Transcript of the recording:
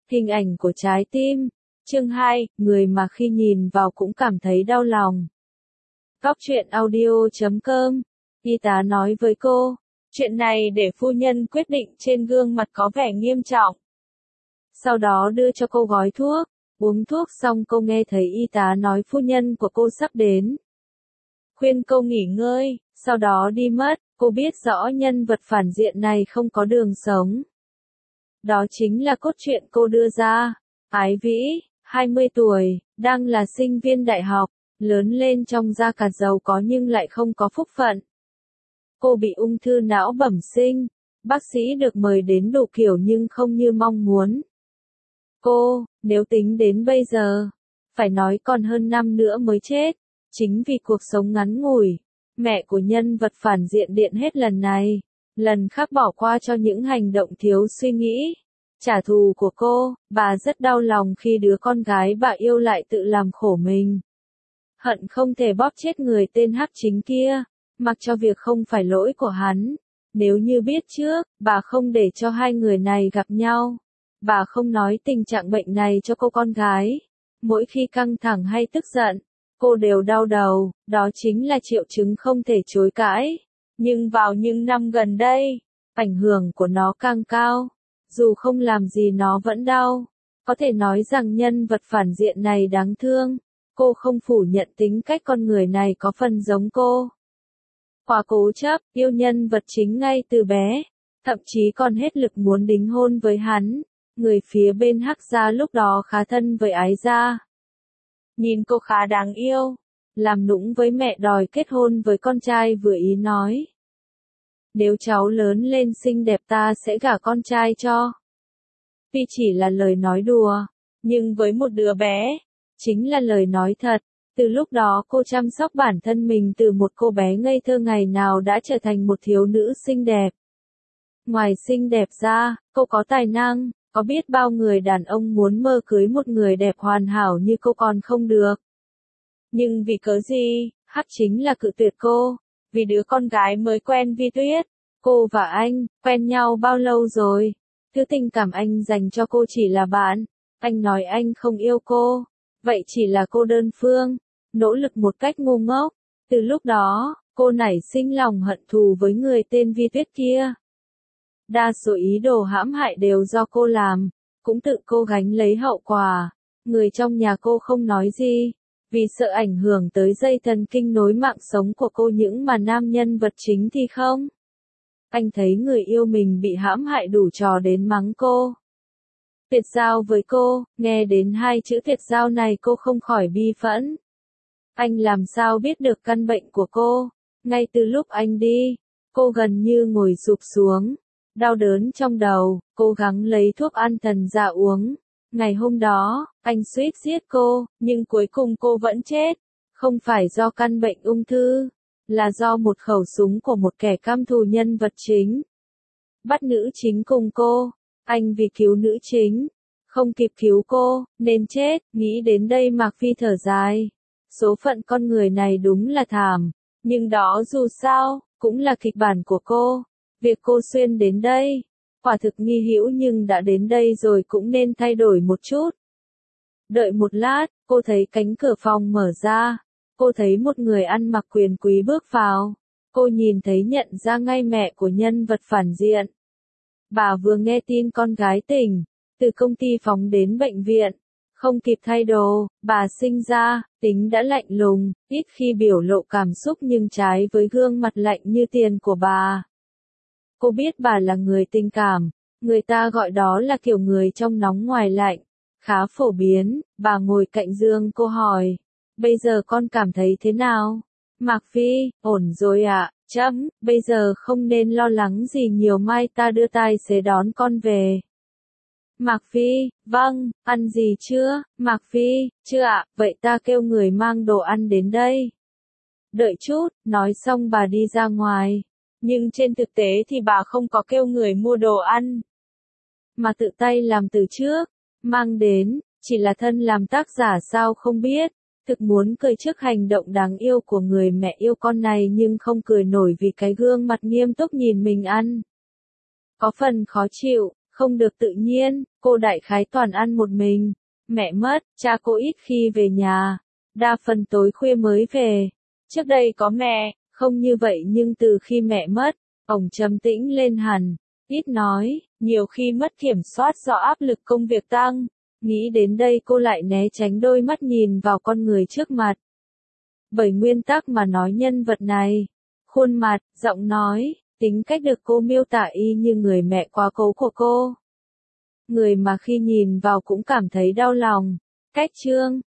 Hình ảnh của trái tim. Chương 2, người mà khi nhìn vào cũng cảm thấy đau lòng. Góc truyện audio.com. Y tá nói với cô, chuyện này để phu nhân quyết định, trên gương mặt có vẻ nghiêm trọng. Sau đó đưa cho cô gói thuốc. Uống thuốc xong cô nghe thấy y tá nói phu nhân của cô sắp đến. Khuyên cô nghỉ ngơi, sau đó đi mất. Cô biết rõ nhân vật phản diện này không có đường sống. Đó chính là cốt truyện cô đưa ra. Ái Vĩ, 20 tuổi, đang là sinh viên đại học, lớn lên trong gia cạt giàu có nhưng lại không có phúc phận. Cô bị ung thư não bẩm sinh, bác sĩ được mời đến đủ kiểu nhưng không như mong muốn. Cô, nếu tính đến bây giờ, phải nói còn hơn năm nữa mới chết. Chính vì cuộc sống ngắn ngủi, mẹ của nhân vật phản diện điện hết lần này, lần khác bỏ qua cho những hành động thiếu suy nghĩ. Trả thù của cô, bà rất đau lòng khi đứa con gái bà yêu lại tự làm khổ mình. Hận không thể bóp chết người tên Hắc Chính kia, mặc cho việc không phải lỗi của hắn. Nếu như biết trước, bà không để cho hai người này gặp nhau. Bà không nói tình trạng bệnh này cho cô con gái. Mỗi khi căng thẳng hay tức giận, cô đều đau đầu, đó chính là triệu chứng không thể chối cãi. Nhưng vào những năm gần đây, ảnh hưởng của nó càng cao. Dù không làm gì nó vẫn đau. Có thể nói rằng nhân vật phản diện này đáng thương. Cô không phủ nhận tính cách con người này có phần giống cô. Quá cố chấp, yêu nhân vật chính ngay từ bé. Thậm chí còn hết lực muốn đính hôn với hắn. Người phía bên Hắc gia lúc đó khá thân với Ái gia. Nhìn cô khá đáng yêu. Làm nũng với mẹ đòi kết hôn với con trai vừa ý nói. Nếu cháu lớn lên xinh đẹp ta sẽ gả con trai cho. Tuy chỉ là lời nói đùa, nhưng với một đứa bé, chính là lời nói thật. Từ lúc đó cô chăm sóc bản thân mình từ một cô bé ngây thơ ngày nào đã trở thành một thiếu nữ xinh đẹp. Ngoài xinh đẹp ra, cô có tài năng, có biết bao người đàn ông muốn mơ cưới một người đẹp hoàn hảo như cô còn không được. Nhưng vì cớ gì, Hắc Chính là cự tuyệt cô. Vì đứa con gái mới quen Vi Tuyết. Cô và anh, quen nhau bao lâu rồi? Thứ tình cảm anh dành cho cô chỉ là bạn. Anh nói anh không yêu cô. Vậy chỉ là cô đơn phương. Nỗ lực một cách ngu ngốc. Từ lúc đó, cô nảy sinh lòng hận thù với người tên Vi Tuyết kia. Đa số ý đồ hãm hại đều do cô làm. Cũng tự cô gánh lấy hậu quả. Người trong nhà cô không nói gì. Vì sợ ảnh hưởng tới dây thần kinh nối mạng sống của cô, những mà nam nhân vật chính thì không. Anh thấy người yêu mình bị hãm hại đủ trò đến mắng cô. Tuyệt giao với cô, nghe đến hai chữ tuyệt giao này cô không khỏi bi phẫn. Anh làm sao biết được căn bệnh của cô? Ngay từ lúc anh đi, cô gần như ngồi sụp xuống. Đau đớn trong đầu, cố gắng lấy thuốc an thần ra uống. Ngày hôm đó, anh suýt giết cô, nhưng cuối cùng cô vẫn chết. Không phải do căn bệnh ung thư, là do một khẩu súng của một kẻ căm thù nhân vật chính. Bắt nữ chính cùng cô, anh vì cứu nữ chính, không kịp cứu cô, nên chết. Nghĩ đến đây Mạc Phi thở dài. Số phận con người này đúng là thảm, nhưng đó dù sao, cũng là kịch bản của cô. Việc cô xuyên đến đây, quả thực nghi hữu nhưng đã đến đây rồi cũng nên thay đổi một chút. Đợi một lát, cô thấy cánh cửa phòng mở ra. Cô thấy một người ăn mặc quyền quý bước vào. Cô nhìn thấy nhận ra ngay mẹ của nhân vật phản diện. Bà vừa nghe tin con gái tỉnh, từ công ty phóng đến bệnh viện. Không kịp thay đồ, bà sinh ra, tính đã lạnh lùng, ít khi biểu lộ cảm xúc nhưng trái với gương mặt lạnh như tiền của bà. Cô biết bà là người tình cảm, người ta gọi đó là kiểu người trong nóng ngoài lạnh, khá phổ biến. Bà ngồi cạnh giường cô hỏi, bây giờ con cảm thấy thế nào? Mạc Phi, ổn rồi ạ, bây giờ không nên lo lắng gì nhiều, mai ta đưa tài xế đón con về. Mạc Phi, vâng, ăn gì chưa? Mạc Phi, chưa ạ, vậy ta kêu người mang đồ ăn đến đây. Đợi chút, nói xong bà đi ra ngoài. Nhưng trên thực tế thì bà không có kêu người mua đồ ăn, mà tự tay làm từ trước, mang đến. Chỉ là thân làm tác giả sao không biết. Thực muốn cười trước hành động đáng yêu của người mẹ yêu con này nhưng không cười nổi vì cái gương mặt nghiêm túc nhìn mình ăn. Có phần khó chịu, không được tự nhiên, cô đại khái toàn ăn một mình. Mẹ mất, cha cô ít khi về nhà, đa phần tối khuya mới về. Trước đây có mẹ, không như vậy nhưng từ khi mẹ mất, ông trầm tĩnh lên hẳn, ít nói, nhiều khi mất kiểm soát do áp lực công việc tăng. Nghĩ đến đây cô lại né tránh đôi mắt nhìn vào con người trước mặt. Bởi nguyên tắc mà nói nhân vật này, khuôn mặt, giọng nói, tính cách được cô miêu tả y như người mẹ quá cố của cô. Người mà khi nhìn vào cũng cảm thấy đau lòng. Cách chương